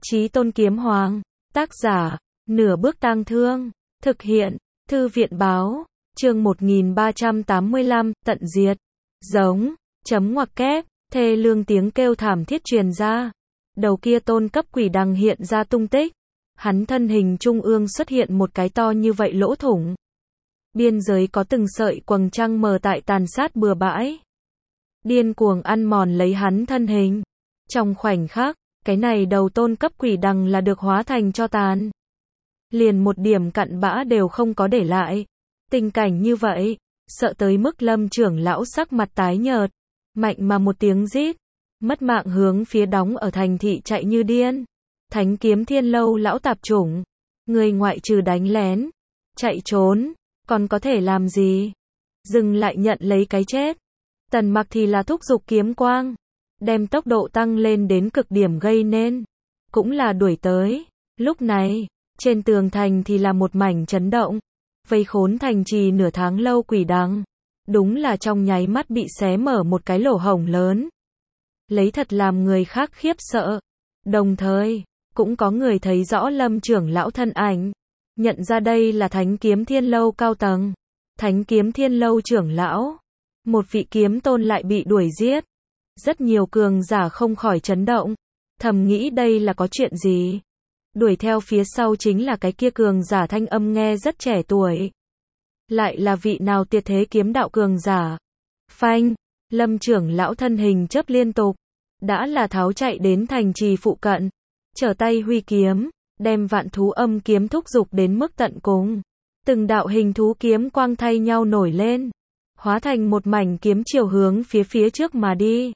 Chí Tôn Kiếm Hoàng, tác giả, Nửa Bước Tang Thương, thực hiện, Thư viện Báo, chương 1385, tận diệt, giống, chấm ngoặc kép, thê lương tiếng kêu thảm thiết truyền ra. Đầu kia tôn cấp quỷ đằng hiện ra tung tích. Hắn thân hình trung ương xuất hiện một cái to như vậy lỗ thủng. Biên giới có từng sợi quầng trăng mờ tại tàn sát bừa bãi. Điên cuồng ăn mòn lấy hắn thân hình. Trong khoảnh khắc, cái này đầu tôn cấp quỷ đằng là được hóa thành tro tàn. Liền một điểm cặn bã đều không có để lại. Tình cảnh như vậy, sợ tới mức Lâm trưởng lão sắc mặt tái nhợt. Mạnh mà một tiếng rít, mất mạng hướng phía đóng ở thành thị chạy như điên. Thánh Kiếm Thiên Lâu lão tạp chủng, người ngoại trừ đánh lén, chạy trốn, còn có thể làm gì? Dừng lại nhận lấy cái chết. Tần Mặc thì là thúc giục kiếm quang, đem tốc độ tăng lên đến cực điểm gây nên, cũng là đuổi tới. Lúc này, trên tường thành thì là một mảnh chấn động, vây khốn thành trì nửa tháng lâu quỷ đằng, đúng là trong nháy mắt bị xé mở một cái lỗ hổng lớn. Lấy thật làm người khác khiếp sợ. Đồng thời, cũng có người thấy rõ Lâm trưởng lão thân ảnh, nhận ra đây là Thánh Kiếm Thiên Lâu cao tầng. Thánh Kiếm Thiên Lâu trưởng lão, một vị kiếm tôn lại bị đuổi giết. Rất nhiều cường giả không khỏi chấn động, thầm nghĩ đây là có chuyện gì. Đuổi theo phía sau chính là cái kia cường giả thanh âm nghe rất trẻ tuổi. Lại là vị nào tuyệt thế kiếm đạo cường giả. Phanh, Lâm trưởng lão thân hình chớp liên tục, đã là tháo chạy đến thành trì phụ cận, trở tay huy kiếm, đem vạn thú âm kiếm thúc giục đến mức tận cùng. Từng đạo hình thú kiếm quang thay nhau nổi lên, hóa thành một mảnh kiếm chiều hướng phía trước mà đi.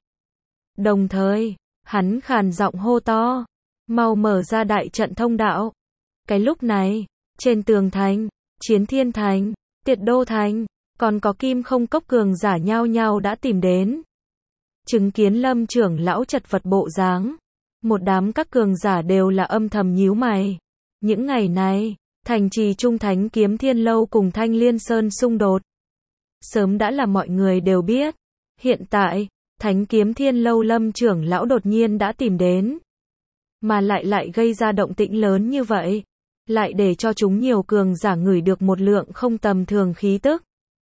Đồng thời, hắn khàn giọng hô to, mau mở ra đại trận thông đạo. Cái lúc này, trên tường thành, Chiến Thiên Thành, Tiệt Đô Thành, còn có Kim Không Cốc cường giả nhao nhao đã tìm đến. Chứng kiến Lâm trưởng lão chật vật bộ dáng, một đám các cường giả đều là âm thầm nhíu mày. Những ngày này, thành trì Trung Thánh Kiếm Thiên Lâu cùng Thanh Liên Sơn xung đột, sớm đã là mọi người đều biết. Hiện tại, Thánh Kiếm Thiên Lâu Lâm trưởng lão đột nhiên đã tìm đến, mà lại gây ra động tĩnh lớn như vậy, lại để cho chúng nhiều cường giả ngửi được một lượng không tầm thường khí tức.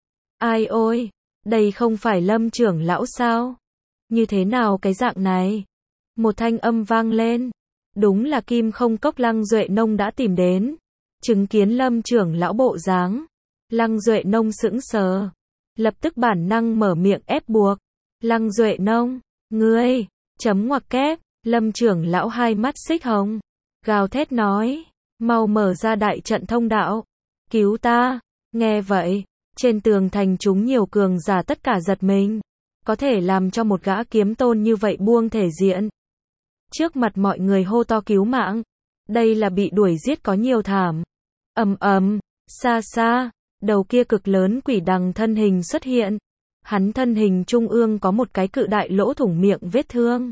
Ai ôi, đây không phải Lâm trưởng lão sao? Như thế nào cái dạng này? Một thanh âm vang lên. Đúng là Kim Không Cốc Lăng Duệ Nông đã tìm đến. Chứng kiến Lâm trưởng lão bộ dáng, Lăng Duệ Nông sững sờ, lập tức bản năng mở miệng ép buộc. Lăng Duệ Nông, ngươi, chấm ngoặc kép, Lâm trưởng lão hai mắt xích hồng, gào thét nói, mau mở ra đại trận thông đạo, cứu ta. Nghe vậy, trên tường thành chúng nhiều cường giả tất cả giật mình, có thể làm cho một gã kiếm tôn như vậy buông thể diện. Trước mặt mọi người hô to cứu mạng, đây là bị đuổi giết có nhiều thảm. Ầm ầm, xa xa, đầu kia cực lớn quỷ đằng thân hình xuất hiện. Hắn thân hình trung ương có một cái cự đại lỗ thủng miệng vết thương,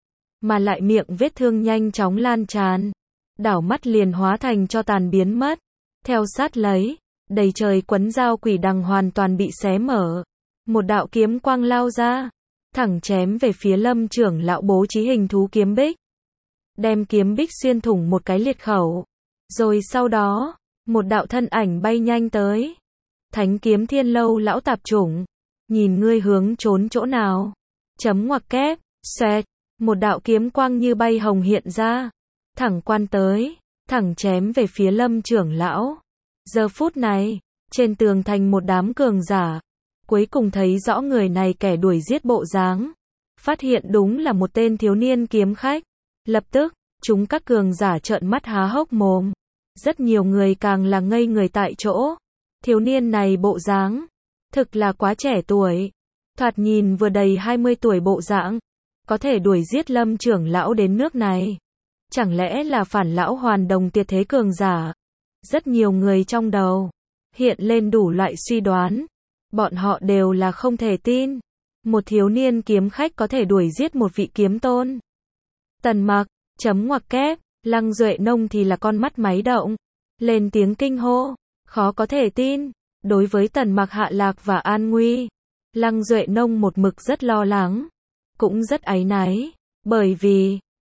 mà lại miệng vết thương nhanh chóng lan tràn, đảo mắt liền hóa thành cho tàn biến mất. Theo sát lấy, đầy trời quấn dao quỷ đằng hoàn toàn bị xé mở, một đạo kiếm quang lao ra, thẳng chém về phía Lâm trưởng lão bố trí hình thú kiếm bích, đem kiếm bích xuyên thủng một cái liệt khẩu. Rồi sau đó, một đạo thân ảnh bay nhanh tới. Thánh Kiếm Thiên Lâu lão tạp chủng, nhìn ngươi hướng trốn chỗ nào? Chấm ngoặc kép, xoẹt, một đạo kiếm quang như bay hồng hiện ra, thẳng quan tới, thẳng chém về phía Lâm trưởng lão. Giờ phút này, trên tường thành một đám cường giả, cuối cùng thấy rõ người này kẻ đuổi giết bộ dáng, phát hiện đúng là một tên thiếu niên kiếm khách. Lập tức, chúng các cường giả trợn mắt há hốc mồm, rất nhiều người càng là ngây người tại chỗ. Thiếu niên này bộ dáng, thực là quá trẻ tuổi, thoạt nhìn vừa đầy 20 tuổi bộ dạng, có thể đuổi giết Lâm trưởng lão đến nước này. Chẳng lẽ là phản lão hoàn đồng tuyệt thế cường giả? Rất nhiều người trong đầu hiện lên đủ loại suy đoán, bọn họ đều là không thể tin. Một thiếu niên kiếm khách có thể đuổi giết một vị kiếm tôn. Tần Mặc, chấm ngoặc kép, Lăng Duệ Nông thì là con mắt máy động, lên tiếng kinh hô, khó có thể tin. Đối với Tần Mặc hạ lạc và an nguy, Lăng Duệ Nông một mực rất lo lắng, cũng rất áy náy, bởi vì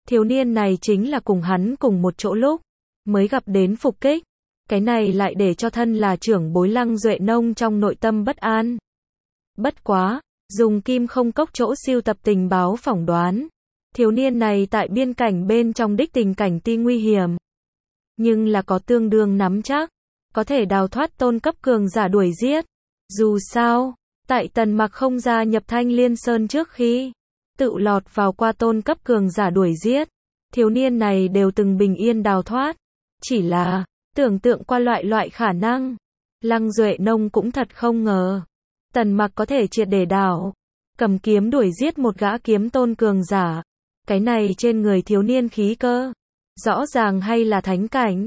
Thiếu niên này chính là cùng hắn cùng một chỗ lúc mới gặp đến phục kích. Cái này lại để cho thân là trưởng bối Lăng Duệ Nông trong nội tâm bất an. Bất quá, dùng Kim Không Cốc chỗ siêu tập tình báo phỏng đoán, thiếu niên này tại biên cảnh bên trong đích tình cảnh ti nguy hiểm, nhưng là có tương đương nắm chắc, có thể đào thoát tôn cấp cường giả đuổi giết. Dù sao, tại Tần Mặc không gia nhập Thanh Liên Sơn trước khi tự lọt vào qua tôn cấp cường giả đuổi giết, thiếu niên này đều từng bình yên đào thoát. Chỉ là, tưởng tượng qua loại khả năng, Lăng Duệ Nông cũng thật không ngờ. Tần Mặc có thể triệt để đảo, cầm kiếm đuổi giết một gã kiếm tôn cường giả. Cái này trên người thiếu niên khí cơ, rõ ràng hay là thánh cảnh.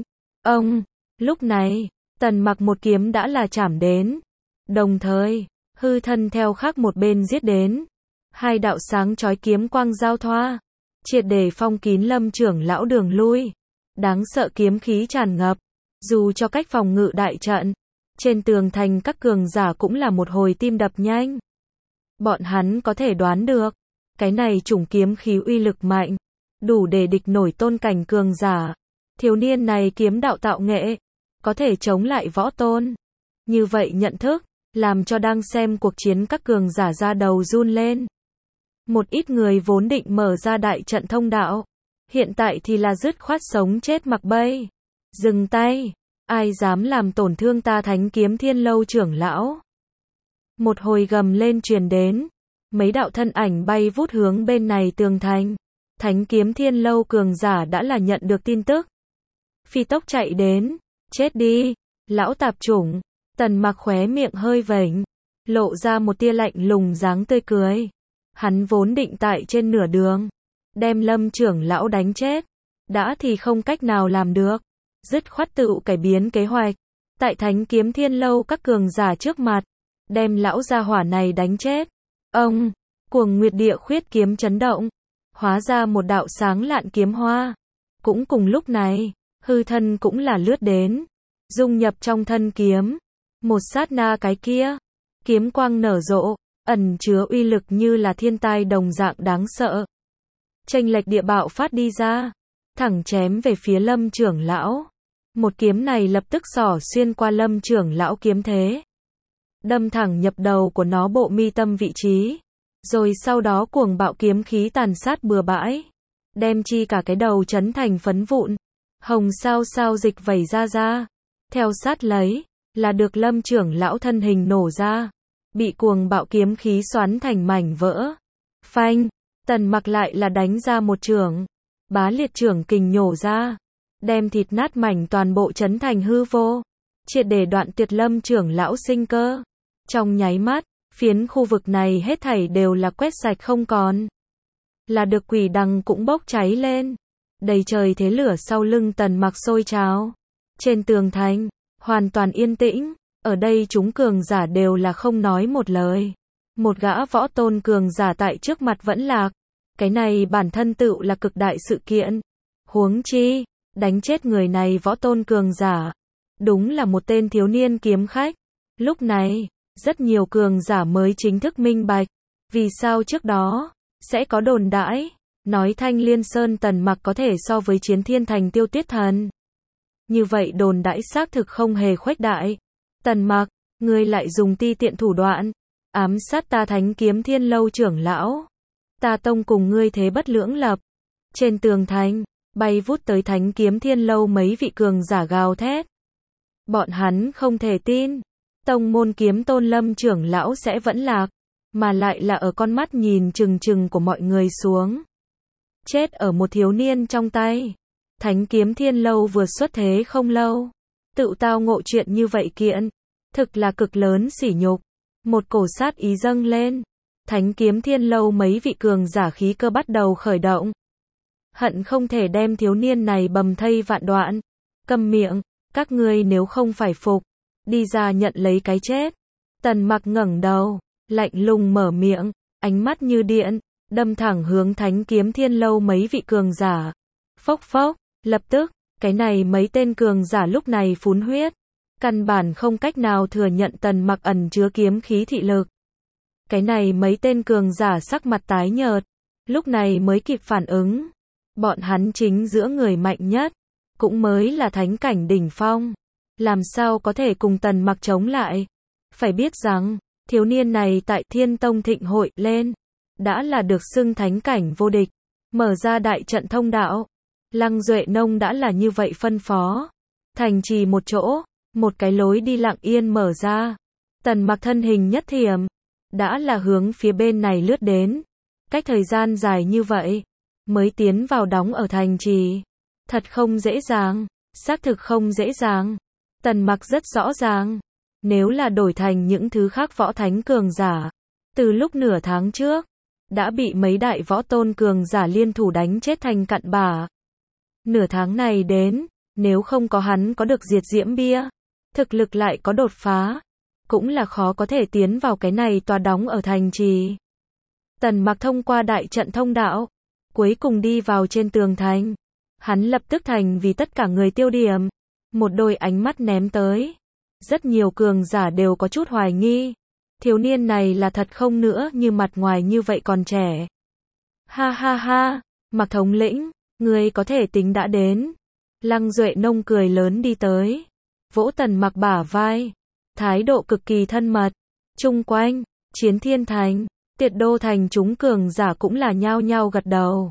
Lúc này, Tần Mặc một kiếm đã là chảm đến. Đồng thời, hư thân theo khác một bên giết đến. Hai đạo sáng chói kiếm quang giao thoa, triệt để phong kín Lâm trưởng lão đường lui. Đáng sợ kiếm khí tràn ngập, dù cho cách phòng ngự đại trận, trên tường thành các cường giả cũng là một hồi tim đập nhanh. Bọn hắn có thể đoán được, cái này chủng kiếm khí uy lực mạnh, đủ để địch nổi tôn cảnh cường giả. Thiếu niên này kiếm đạo tạo nghệ, có thể chống lại võ tôn. Như vậy nhận thức, làm cho đang xem cuộc chiến các cường giả ra đầu run lên. Một ít người vốn định mở ra đại trận thông đạo, hiện tại thì là dứt khoát sống chết mặc bay. Dừng tay, ai dám làm tổn thương ta Thánh Kiếm Thiên Lâu trưởng lão. Một hồi gầm lên truyền đến, mấy đạo thân ảnh bay vút hướng bên này tường thành. Thánh Kiếm Thiên Lâu cường giả đã là nhận được tin tức, phi tốc chạy đến. Chết đi, lão tạp chủng. Tần Mặc khóe miệng hơi vểnh, lộ ra một tia lạnh lùng dáng tươi cười. Hắn vốn định tại trên nửa đường đem Lâm trưởng lão đánh chết, đã thì không cách nào làm được, dứt khoát tự cải biến kế hoạch, tại Thánh Kiếm Thiên Lâu các cường giả trước mặt, đem lão gia hỏa này đánh chết. Cuồng Nguyệt Địa Khuyết kiếm chấn động, hóa ra một đạo sáng lạn kiếm hoa. Cũng cùng lúc này, hư thân cũng là lướt đến, dung nhập trong thân kiếm. Một sát na cái kia, kiếm quang nở rộ, ẩn chứa uy lực như là thiên tai đồng dạng đáng sợ. Chênh lệch địa bạo phát đi ra, thẳng chém về phía Lâm trưởng lão. Một kiếm này lập tức xỏ xuyên qua Lâm trưởng lão kiếm thế, đâm thẳng nhập đầu của nó bộ mi tâm vị trí, rồi sau đó cuồng bạo kiếm khí tàn sát bừa bãi, đem chi cả cái đầu chấn thành phấn vụn, hồng sao sao dịch vẩy ra. Theo sát lấy, là được Lâm trưởng lão thân hình nổ ra, bị cuồng bạo kiếm khí xoắn thành mảnh vỡ. Phanh, Tần Mặc lại là đánh ra một chưởng, bá liệt chưởng kình nhổ ra, đem thịt nát mảnh toàn bộ chấn thành hư vô, triệt để đoạn tuyệt Lâm trưởng lão sinh cơ. Trong nháy mắt, phiến khu vực này hết thảy đều là quét sạch không còn. Là được quỷ đằng cũng bốc cháy lên, đầy trời thế lửa sau lưng Tần Mặc sôi trào. Trên tường thành, hoàn toàn yên tĩnh, ở đây chúng cường giả đều là không nói một lời. Một gã võ tôn cường giả tại trước mặt vẫn lạc, cái này bản thân tựu là cực đại sự kiện. Huống chi, đánh chết người này võ tôn cường giả, đúng là một tên thiếu niên kiếm khách. Lúc này, rất nhiều cường giả mới chính thức minh bạch, vì sao trước đó sẽ có đồn đãi nói Thanh Liên Sơn Tần Mặc có thể so với Chiến Thiên Thành Tiêu Tuyết Thần. Như vậy đồn đãi xác thực không hề khuếch đại. Tần Mặc, ngươi lại dùng ti tiện thủ đoạn ám sát ta Thánh Kiếm Thiên Lâu trưởng lão. Ta tông cùng ngươi thế bất lưỡng lập. Trên tường thành, bay vút tới Thánh Kiếm Thiên Lâu mấy vị cường giả gào thét. Bọn hắn không thể tin, tông môn kiếm tôn Lâm trưởng lão sẽ vẫn lạc, mà lại là ở con mắt nhìn chừng chừng của mọi người xuống. Chết ở một thiếu niên trong tay. Thánh Kiếm Thiên Lâu vừa xuất thế không lâu, tự tao ngộ chuyện như vậy kiện, thực là cực lớn sỉ nhục. Một cổ sát ý dâng lên, Thánh Kiếm Thiên Lâu mấy vị cường giả khí cơ bắt đầu khởi động. Hận không thể đem thiếu niên này bầm thây vạn đoạn. Câm miệng, các ngươi nếu không phải phục, đi ra nhận lấy cái chết. Tần Mặc ngẩng đầu, lạnh lùng mở miệng, ánh mắt như điện, đâm thẳng hướng Thánh Kiếm Thiên Lâu mấy vị cường giả. Phốc phốc, lập tức, cái này mấy tên cường giả lúc này phun huyết, căn bản không cách nào thừa nhận Tần Mặc ẩn chứa kiếm khí thị lực. Cái này mấy tên cường giả sắc mặt tái nhợt, lúc này mới kịp phản ứng. Bọn hắn chính giữa người mạnh nhất, cũng mới là thánh cảnh đỉnh phong. Làm sao có thể cùng Tần Mặc chống lại? Phải biết rằng, thiếu niên này tại Thiên Tông Thịnh hội lên, đã là được xưng thánh cảnh vô địch, mở ra đại trận thông đạo. Lăng Duệ Nông đã là như vậy phân phó. Thành trì một chỗ, một cái lối đi lặng yên mở ra. Tần Mặc thân hình nhất thiểm, đã là hướng phía bên này lướt đến. Cách thời gian dài như vậy, mới tiến vào đóng ở thành trì. Thật không dễ dàng, xác thực không dễ dàng. Tần Mặc rất rõ ràng, nếu là đổi thành những thứ khác võ thánh cường giả, từ lúc nửa tháng trước, đã bị mấy đại võ tôn cường giả liên thủ đánh chết thành cặn bã. Nửa tháng này đến, nếu không có hắn có được diệt diễm bia, thực lực lại có đột phá, cũng là khó có thể tiến vào cái này tòa đóng ở thành trì. Tần Mặc thông qua đại trận thông đạo, cuối cùng đi vào trên tường thành. Hắn lập tức thành vì tất cả người tiêu điểm. Một đôi ánh mắt ném tới. Rất nhiều cường giả đều có chút hoài nghi. Thiếu niên này là thật không nữa như mặt ngoài như vậy còn trẻ. Ha ha ha, Mặc thống lĩnh, ngươi có thể tính đã đến. Lăng Duệ Nông cười lớn đi tới. Vỗ Tần Mặc bả vai. Thái độ cực kỳ thân mật. Chung quanh, Chiến Thiên Thành, Tiệt Đô Thành chúng cường giả cũng là nhao nhao gật đầu.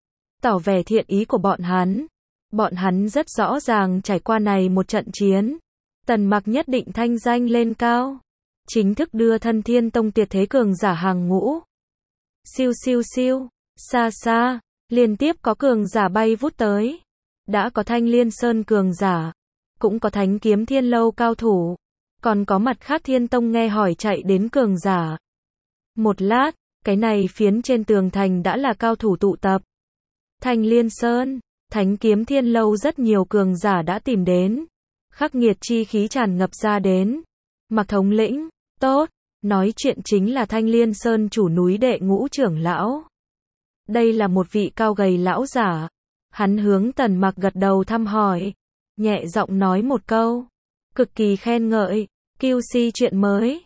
Tỏ vẻ thiện ý của bọn hắn. Bọn hắn rất rõ ràng trải qua này một trận chiến. Tần Mặc nhất định thanh danh lên cao. Chính thức đưa thân Thiên Tông tuyệt thế cường giả hàng ngũ. Siêu siêu siêu, xa xa, liên tiếp có cường giả bay vút tới. Đã có Thanh Liên Sơn cường giả, cũng có Thánh Kiếm Thiên Lâu cao thủ, còn có mặt khác Thiên Tông nghe hỏi chạy đến cường giả. Một lát, cái này phiến trên tường thành đã là cao thủ tụ tập. Thanh Liên Sơn, Thánh Kiếm Thiên Lâu rất nhiều cường giả đã tìm đến. Khắc nghiệt chi khí tràn ngập ra đến. Mặc thống lĩnh, tốt, nói chuyện chính là Thanh Liên Sơn chủ núi đệ ngũ trưởng lão. Đây là một vị cao gầy lão giả. Hắn hướng Tần Mặc gật đầu thăm hỏi, nhẹ giọng nói một câu, cực kỳ khen ngợi. QC chuyện mới,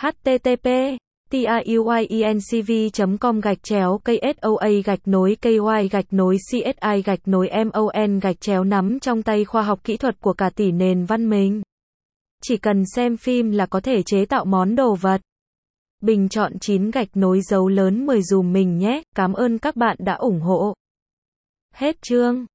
http://tiyuinCV.com/KSOA-KY-CSI-MON nắm trong tay khoa học kỹ thuật của cả tỷ nền văn minh. Chỉ cần xem phim là có thể chế tạo món đồ vật. Bình chọn 9 dấu lớn 10 dùm mình nhé, cảm ơn các bạn đã ủng hộ. Hết chương.